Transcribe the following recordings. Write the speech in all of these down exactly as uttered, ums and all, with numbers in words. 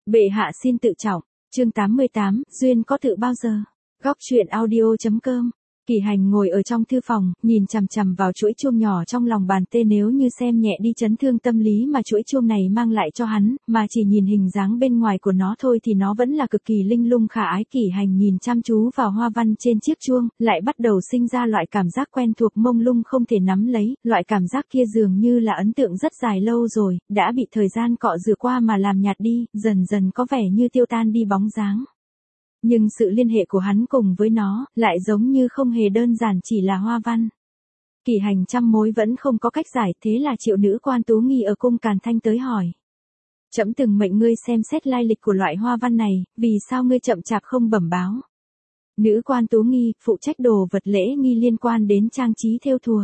Bệ hạ xin tự trọng, chương tám mươi tám, duyên có tự bao giờ. Góc truyện audio chấm com. Kỳ Hành ngồi ở trong thư phòng, nhìn chằm chằm vào chuỗi chuông nhỏ trong lòng bàn tê, nếu như xem nhẹ đi chấn thương tâm lý mà chuỗi chuông này mang lại cho hắn, mà chỉ nhìn hình dáng bên ngoài của nó thôi thì nó vẫn là cực kỳ linh lung khả ái. Kỳ Hành nhìn chăm chú vào hoa văn trên chiếc chuông, lại bắt đầu sinh ra loại cảm giác quen thuộc mông lung không thể nắm lấy, loại cảm giác kia dường như là ấn tượng rất dài lâu rồi, đã bị thời gian cọ rửa qua mà làm nhạt đi, dần dần có vẻ như tiêu tan đi bóng dáng. Nhưng sự liên hệ của hắn cùng với nó, lại giống như không hề đơn giản chỉ là hoa văn. Kỳ Hành trăm mối vẫn không có cách giải, thế là Triệu nữ quan Tú Nghi ở cung Càn Thanh tới hỏi. Trẫm từng mệnh ngươi xem xét lai lịch của loại hoa văn này, vì sao ngươi chậm chạp không bẩm báo? Nữ quan Tú Nghi, phụ trách đồ vật lễ nghi liên quan đến trang trí thêu thùa.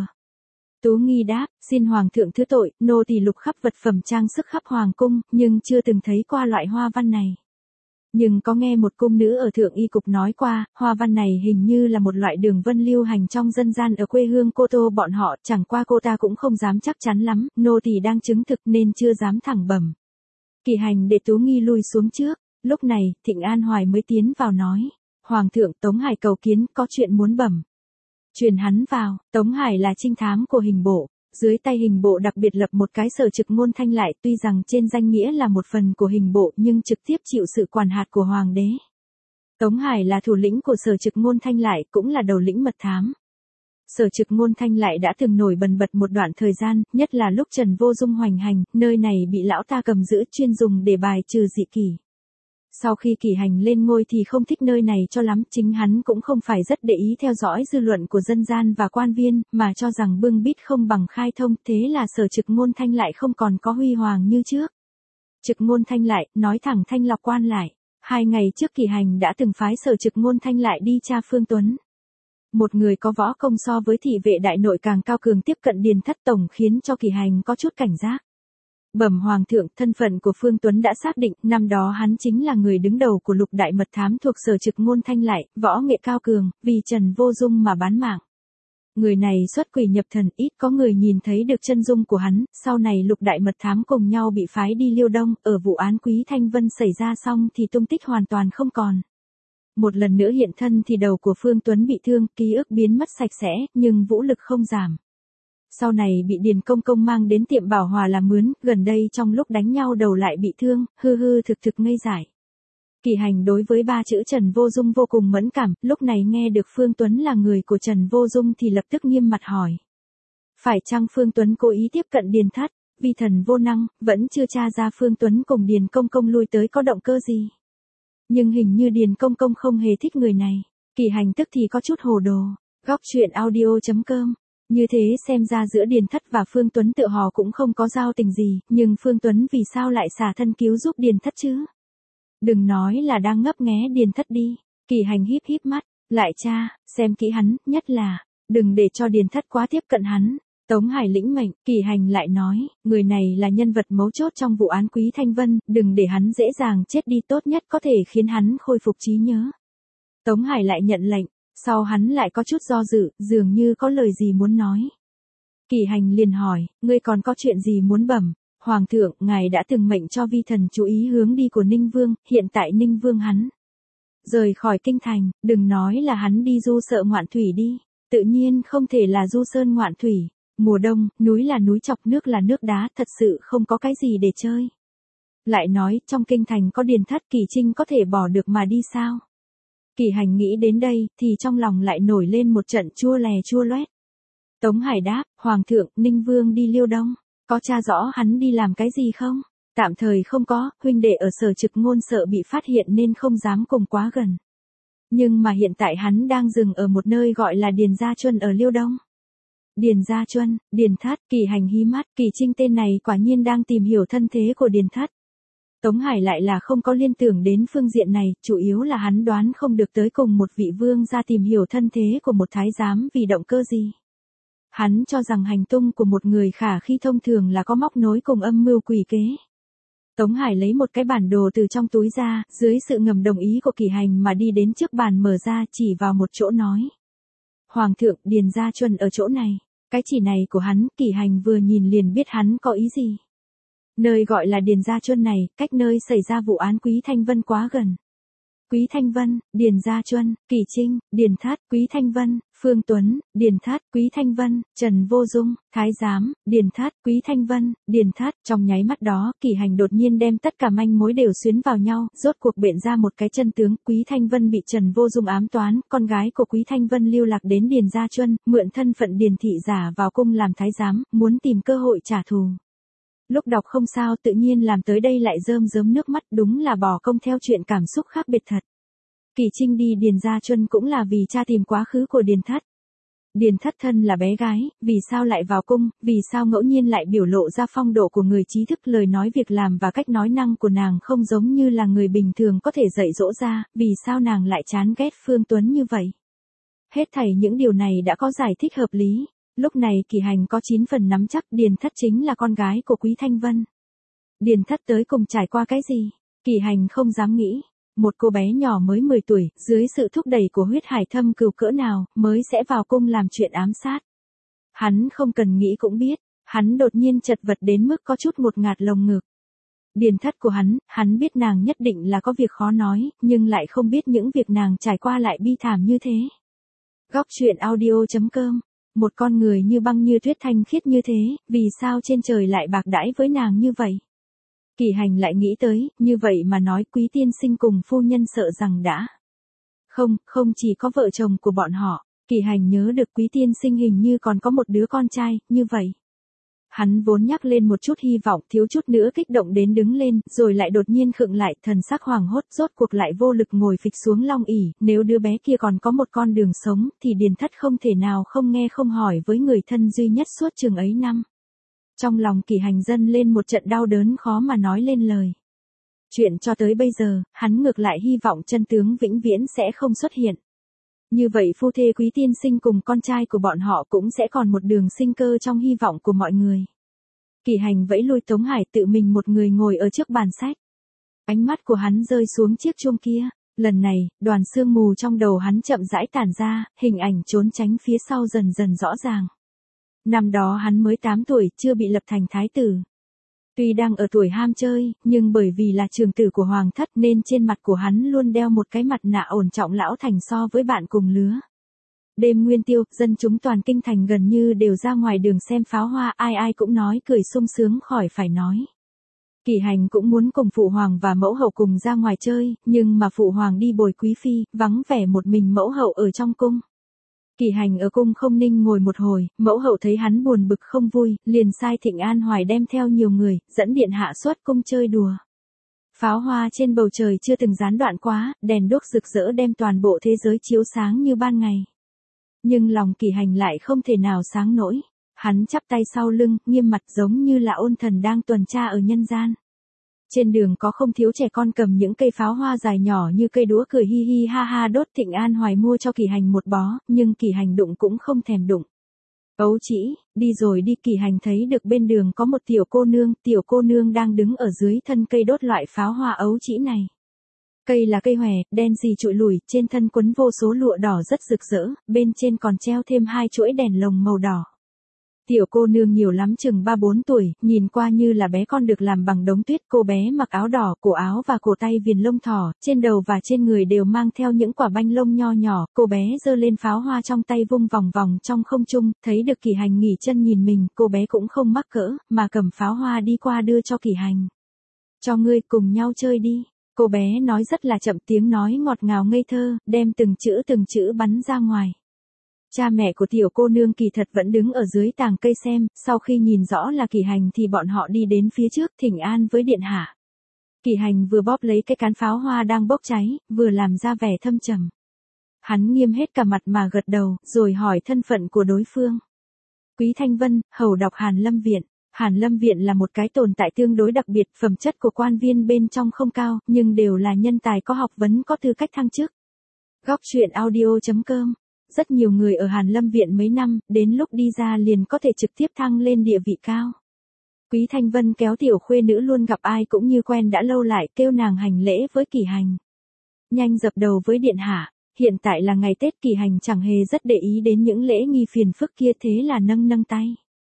Tú Nghi đáp, xin Hoàng thượng thứ tội, nô tỳ lục khắp vật phẩm trang sức khắp Hoàng cung, nhưng chưa từng thấy qua loại hoa văn này. Nhưng có nghe một cung nữ ở Thượng Y Cục nói qua, hoa văn này hình như là một loại đường vân lưu hành trong dân gian ở quê hương cô Tô bọn họ, chẳng qua cô ta cũng không dám chắc chắn lắm, nô tỳ đang chứng thực nên chưa dám thẳng bẩm. Kỳ Hành để Tú Nghi lui xuống trước, lúc này, Thịnh An Hoài mới tiến vào nói, Hoàng thượng Tống Hải cầu kiến, có chuyện muốn bẩm. Truyền hắn vào, Tống Hải là trinh thám của hình bộ. Dưới tay hình bộ đặc biệt lập một cái sở trực ngôn thanh lại, tuy rằng trên danh nghĩa là một phần của hình bộ nhưng trực tiếp chịu sự quản hạt của Hoàng đế. Tống Hải là thủ lĩnh của sở trực ngôn thanh lại, cũng là đầu lĩnh mật thám. Sở trực ngôn thanh lại đã từng nổi bần bật một đoạn thời gian, nhất là lúc Trần Vô Dung hoành hành, nơi này bị lão ta cầm giữ chuyên dùng để bài trừ dị kỷ. Sau khi Kỳ Hành lên ngôi thì không thích nơi này cho lắm, chính hắn cũng không phải rất để ý theo dõi dư luận của dân gian và quan viên, mà cho rằng bưng bít không bằng khai thông, thế là sở trực ngôn thanh lại không còn có huy hoàng như trước. Trực ngôn thanh lại, nói thẳng thanh lọc quan lại, hai ngày trước Kỳ Hành đã từng phái sở trực ngôn thanh lại đi tra Phương Tuấn. Một người có võ công so với thị vệ đại nội càng cao cường tiếp cận Điền Thất Tổng khiến cho Kỳ Hành có chút cảnh giác. Bẩm Hoàng thượng, thân phận của Phương Tuấn đã xác định, năm đó hắn chính là người đứng đầu của lục đại mật thám thuộc sở trực ngôn thanh lại, võ nghệ cao cường, vì Trần Vô Dung mà bán mạng. Người này xuất quỷ nhập thần, ít có người nhìn thấy được chân dung của hắn, sau này lục đại mật thám cùng nhau bị phái đi Liêu Đông, ở vụ án Quý Thanh Vân xảy ra xong thì tung tích hoàn toàn không còn. Một lần nữa hiện thân thì đầu của Phương Tuấn bị thương, ký ức biến mất sạch sẽ, nhưng vũ lực không giảm. Sau này bị Điền Công Công mang đến tiệm Bảo Hòa làm mướn, gần đây trong lúc đánh nhau đầu lại bị thương, hư hư thực thực ngây dại. Kỳ Hành đối với ba chữ Trần Vô Dung vô cùng mẫn cảm, lúc này nghe được Phương Tuấn là người của Trần Vô Dung thì lập tức nghiêm mặt hỏi. Phải chăng Phương Tuấn cố ý tiếp cận Điền Thất, vì thần vô năng, vẫn chưa tra ra Phương Tuấn cùng Điền Công Công lui tới có động cơ gì? Nhưng hình như Điền Công Công không hề thích người này. Kỳ Hành tức thì có chút hồ đồ. Góc truyện audio chấm com. Như thế xem ra giữa Điền Thất và Phương Tuấn tự họ cũng không có giao tình gì, nhưng Phương Tuấn vì sao lại xả thân cứu giúp Điền Thất chứ? Đừng nói là đang ngấp nghé Điền Thất đi. Kỳ Hành híp híp mắt, lại cha, xem kỹ hắn, nhất là, đừng để cho Điền Thất quá tiếp cận hắn. Tống Hải lĩnh mệnh, Kỳ Hành lại nói, người này là nhân vật mấu chốt trong vụ án Quý Thanh Vân, đừng để hắn dễ dàng chết đi, tốt nhất có thể khiến hắn khôi phục trí nhớ. Tống Hải lại nhận lệnh. Sau hắn lại có chút do dự, dường như có lời gì muốn nói. Kỳ Hành liền hỏi, ngươi còn có chuyện gì muốn bẩm? Hoàng thượng, ngài đã từng mệnh cho vi thần chú ý hướng đi của Ninh Vương, hiện tại Ninh Vương hắn rời khỏi kinh thành, đừng nói là hắn đi du sợ ngoạn thủy đi, tự nhiên không thể là du sơn ngoạn thủy. Mùa đông, núi là núi chọc, nước là nước đá, thật sự không có cái gì để chơi. Lại nói, trong kinh thành có Điền Thất, Kỳ Trinh có thể bỏ được mà đi sao? Kỳ Hành nghĩ đến đây, thì trong lòng lại nổi lên một trận chua lè chua loét. Tống Hải đáp, Hoàng thượng, Ninh Vương đi Liêu Đông, có tra rõ hắn đi làm cái gì không? Tạm thời không có, huynh đệ ở sở trực ngôn sợ bị phát hiện nên không dám cùng quá gần. Nhưng mà hiện tại hắn đang dừng ở một nơi gọi là Điền Gia Chuân ở Liêu Đông. Điền Gia Chuân, Điền Thất, Kỳ Hành hí mắt, Kỳ Trinh tên này quả nhiên đang tìm hiểu thân thế của Điền Thất. Tống Hải lại là không có liên tưởng đến phương diện này, chủ yếu là hắn đoán không được tới cùng một vị vương ra tìm hiểu thân thế của một thái giám vì động cơ gì. Hắn cho rằng hành tung của một người khả khi thông thường là có móc nối cùng âm mưu quỷ kế. Tống Hải lấy một cái bản đồ từ trong túi ra, dưới sự ngầm đồng ý của Kỳ Hành mà đi đến trước bàn mở ra chỉ vào một chỗ nói. Hoàng thượng, Điền Gia Chuân ở chỗ này. Cái chỉ này của hắn, Kỳ Hành vừa nhìn liền biết hắn có ý gì. Nơi gọi là Điền Gia Chuân này, cách nơi xảy ra vụ án Quý Thanh Vân quá gần. Quý Thanh Vân, Điền Gia Chuân, Kỳ Trinh, Điền Thát, Quý Thanh Vân, Phương Tuấn, Điền Thát, Quý Thanh Vân, Trần Vô Dung, Thái Giám, Điền Thát, Quý Thanh Vân, Điền Thát. Trong nháy mắt đó, Kỳ Hành đột nhiên đem tất cả manh mối đều xuyến vào nhau, rốt cuộc biện ra một cái chân tướng. Quý Thanh Vân bị Trần Vô Dung ám toán, con gái của Quý Thanh Vân lưu lạc đến Điền Gia Chuân, mượn thân phận Điền thị giả vào cung làm thái giám, muốn tìm cơ hội trả thù. Lúc đọc không sao tự nhiên làm tới đây lại rơm rớm nước mắt, đúng là bỏ công theo chuyện cảm xúc khác biệt thật. Kỳ Trinh đi Điền Gia Chuân cũng là vì tra tìm quá khứ của Điền Thất. Điền Thất thân là bé gái, vì sao lại vào cung, vì sao ngẫu nhiên lại biểu lộ ra phong độ của người trí thức, lời nói việc làm và cách nói năng của nàng không giống như là người bình thường có thể dạy dỗ ra, vì sao nàng lại chán ghét Phương Tuấn như vậy. Hết thảy những điều này đã có giải thích hợp lý. Lúc này Kỳ Hành có chín phần nắm chắc Điền Thất chính là con gái của Quý Thanh Vân. Điền Thất tới cùng trải qua cái gì? Kỳ Hành không dám nghĩ. Một cô bé nhỏ mới mười tuổi, dưới sự thúc đẩy của huyết hải thâm cừu cỡ nào, mới sẽ vào cung làm chuyện ám sát. Hắn không cần nghĩ cũng biết, hắn đột nhiên chật vật đến mức có chút ngột ngạt lồng ngực. Điền Thất của hắn, hắn biết nàng nhất định là có việc khó nói, nhưng lại không biết những việc nàng trải qua lại bi thảm như thế. Góc truyện audio chấm com. Một con người như băng như tuyết thanh khiết như thế, vì sao trên trời lại bạc đãi với nàng như vậy? Kỳ Hành lại nghĩ tới, như vậy mà nói Quý tiên sinh cùng phu nhân sợ rằng đã. Không, không chỉ có vợ chồng của bọn họ, Kỳ Hành nhớ được Quý tiên sinh hình như còn có một đứa con trai, như vậy. Hắn vốn nhắc lên một chút hy vọng, thiếu chút nữa kích động đến đứng lên, rồi lại đột nhiên khựng lại, thần sắc hoàng hốt, rốt cuộc lại vô lực ngồi phịch xuống long ỷ. Nếu đứa bé kia còn có một con đường sống, thì Điền Thất không thể nào không nghe không hỏi với người thân duy nhất suốt chừng ấy năm. Trong lòng Kỳ Hành dâng lên một trận đau đớn khó mà nói lên lời. Chuyện cho tới bây giờ, hắn ngược lại hy vọng chân tướng vĩnh viễn sẽ không xuất hiện. Như vậy phu thê Quý tiên sinh cùng con trai của bọn họ cũng sẽ còn một đường sinh cơ trong hy vọng của mọi người. Kỳ Hành vẫy lui Tống Hải, tự mình một người ngồi ở trước bàn sách. Ánh mắt của hắn rơi xuống chiếc chuông kia. Lần này, đoàn sương mù trong đầu hắn chậm rãi tản ra, hình ảnh trốn tránh phía sau dần dần rõ ràng. Năm đó hắn mới tám tuổi, chưa bị lập thành thái tử. Tuy đang ở tuổi ham chơi, nhưng bởi vì là trưởng tử của hoàng thất nên trên mặt của hắn luôn đeo một cái mặt nạ ổn trọng lão thành so với bạn cùng lứa. Đêm nguyên tiêu, dân chúng toàn kinh thành gần như đều ra ngoài đường xem pháo hoa, ai ai cũng nói cười sung sướng khỏi phải nói. Kỳ Hành cũng muốn cùng phụ hoàng và mẫu hậu cùng ra ngoài chơi, nhưng mà phụ hoàng đi bồi quý phi, vắng vẻ một mình mẫu hậu ở trong cung. Kỳ Hành ở cung không ninh ngồi một hồi, mẫu hậu thấy hắn buồn bực không vui, liền sai Thịnh An Hoài đem theo nhiều người, dẫn điện hạ xuất cung chơi đùa. Pháo hoa trên bầu trời chưa từng gián đoạn quá, đèn đuốc rực rỡ đem toàn bộ thế giới chiếu sáng như ban ngày. Nhưng lòng Kỳ Hành lại không thể nào sáng nổi. Hắn chắp tay sau lưng, nghiêm mặt giống như là ôn thần đang tuần tra ở nhân gian. Trên đường có không thiếu trẻ con cầm những cây pháo hoa dài nhỏ như cây đũa cười hi hi ha ha đốt. Thịnh An Hoài mua cho Kỳ Hành một bó, nhưng Kỳ Hành đụng cũng không thèm đụng. Ấu chỉ, đi rồi đi. Kỳ Hành thấy được bên đường có một tiểu cô nương, tiểu cô nương đang đứng ở dưới thân cây đốt loại pháo hoa ấu chỉ này. Cây là cây hòe, đen gì trụi lủi, trên thân quấn vô số lụa đỏ rất rực rỡ, bên trên còn treo thêm hai chuỗi đèn lồng màu đỏ. Tiểu cô nương nhiều lắm chừng ba bốn tuổi, nhìn qua như là bé con được làm bằng đống tuyết. Cô bé mặc áo đỏ, cổ áo và cổ tay viền lông thỏ, trên đầu và trên người đều mang theo những quả banh lông nho nhỏ. Cô bé giơ lên pháo hoa trong tay vung vòng vòng trong không trung, thấy được Kỳ Hành nghỉ chân nhìn mình, cô bé cũng không mắc cỡ, mà cầm pháo hoa đi qua đưa cho Kỳ Hành. Cho ngươi, cùng nhau chơi đi. Cô bé nói rất là chậm, tiếng nói ngọt ngào ngây thơ, đem từng chữ từng chữ bắn ra ngoài. Cha mẹ của tiểu cô nương kỳ thật vẫn đứng ở dưới tàng cây xem, sau khi nhìn rõ là Kỳ Hành thì bọn họ đi đến phía trước thỉnh an với điện hạ. Kỳ Hành vừa bóp lấy cái cán pháo hoa đang bốc cháy, vừa làm ra vẻ thâm trầm. Hắn nghiêm hết cả mặt mà gật đầu, rồi hỏi thân phận của đối phương. Quý Thanh Vân, hầu đọc Hàn Lâm Viện. Hàn Lâm Viện là một cái tồn tại tương đối đặc biệt, phẩm chất của quan viên bên trong không cao, nhưng đều là nhân tài có học vấn có tư cách thăng chức. Góc truyện audio chấm com. Rất nhiều người ở Hàn Lâm Viện mấy năm, đến lúc đi ra liền có thể trực tiếp thăng lên địa vị cao. Quý Thanh Vân kéo tiểu khuê nữ luôn gặp ai cũng như quen đã lâu lại, kêu nàng hành lễ với Kỳ Hành. Nhanh dập đầu với điện hạ, hiện tại là ngày Tết. Kỳ Hành chẳng hề rất để ý đến những lễ nghi phiền phức kia, thế là nâng nâng tay.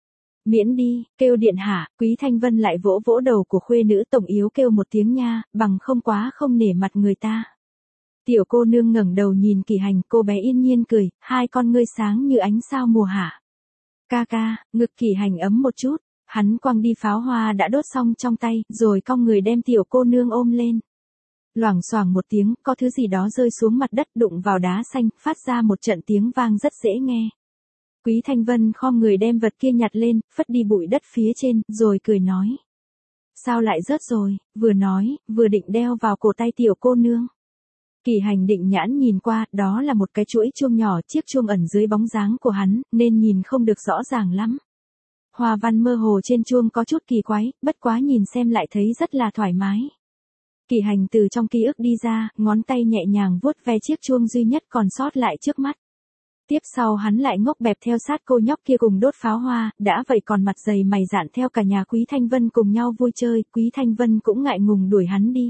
Miễn đi, kêu điện hạ, Quý Thanh Vân lại vỗ vỗ đầu của khuê nữ tổng yếu kêu một tiếng nha, bằng không quá không nể mặt người ta. Tiểu cô nương ngẩng đầu nhìn Kỳ Hành, cô bé yên nhiên cười, hai con ngươi sáng như ánh sao mùa hạ. Ca ca, ngực Kỳ Hành ấm một chút, hắn quăng đi pháo hoa đã đốt xong trong tay, rồi cong người đem tiểu cô nương ôm lên. Loảng xoảng một tiếng, có thứ gì đó rơi xuống mặt đất đụng vào đá xanh, phát ra một trận tiếng vang rất dễ nghe. Quý Thanh Vân khom người đem vật kia nhặt lên, phất đi bụi đất phía trên, rồi cười nói. Sao lại rớt rồi, vừa nói, vừa định đeo vào cổ tay tiểu cô nương. Kỳ Hành định nhãn nhìn qua, đó là một cái chuỗi chuông nhỏ, chiếc chuông ẩn dưới bóng dáng của hắn, nên nhìn không được rõ ràng lắm. Hoa văn mơ hồ trên chuông có chút kỳ quái, bất quá nhìn xem lại thấy rất là thoải mái. Kỳ Hành từ trong ký ức đi ra, ngón tay nhẹ nhàng vuốt ve chiếc chuông duy nhất còn sót lại trước mắt. Tiếp sau hắn lại ngốc bẹp theo sát cô nhóc kia cùng đốt pháo hoa, đã vậy còn mặt dày mày dạn theo cả nhà Quý Thanh Vân cùng nhau vui chơi, Quý Thanh Vân cũng ngại ngùng đuổi hắn đi.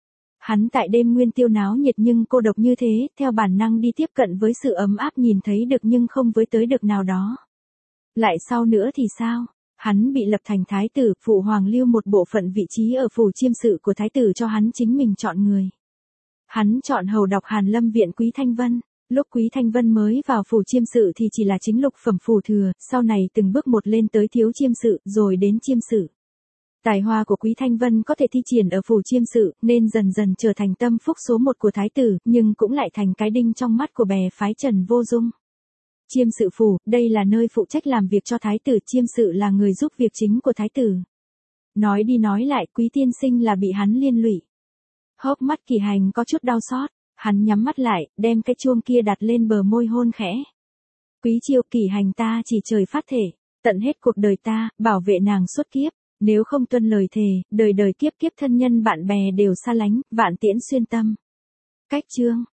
Hắn tại đêm nguyên tiêu náo nhiệt nhưng cô độc như thế, theo bản năng đi tiếp cận với sự ấm áp nhìn thấy được nhưng không với tới được nào đó. Lại sau nữa thì sao? Hắn bị lập thành thái tử, phụ hoàng lưu một bộ phận vị trí ở phủ chiêm sự của thái tử cho hắn chính mình chọn người. Hắn chọn hầu đọc Hàn Lâm viện Quý Thanh Vân. Lúc Quý Thanh Vân mới vào phủ chiêm sự thì chỉ là chính lục phẩm phủ thừa, sau này từng bước một lên tới thiếu chiêm sự, rồi đến chiêm sự. Tài hoa của Quý Thanh Vân có thể thi triển ở phủ chiêm sự, nên dần dần trở thành tâm phúc số một của thái tử, nhưng cũng lại thành cái đinh trong mắt của bè phái Trần Vô Dung. Chiêm sự phủ, đây là nơi phụ trách làm việc cho thái tử, chiêm sự là người giúp việc chính của thái tử. Nói đi nói lại, Quý tiên sinh là bị hắn liên lụy. Hốc mắt Kỳ Hành có chút đau xót, hắn nhắm mắt lại, đem cái chuông kia đặt lên bờ môi hôn khẽ. Quý Chiêu, Kỳ Hành ta chỉ trời phát thể, tận hết cuộc đời ta, bảo vệ nàng suốt kiếp, nếu không tuân lời thề, đời đời kiếp kiếp thân nhân bạn bè đều xa lánh, vạn tiễn xuyên tâm. Cách chương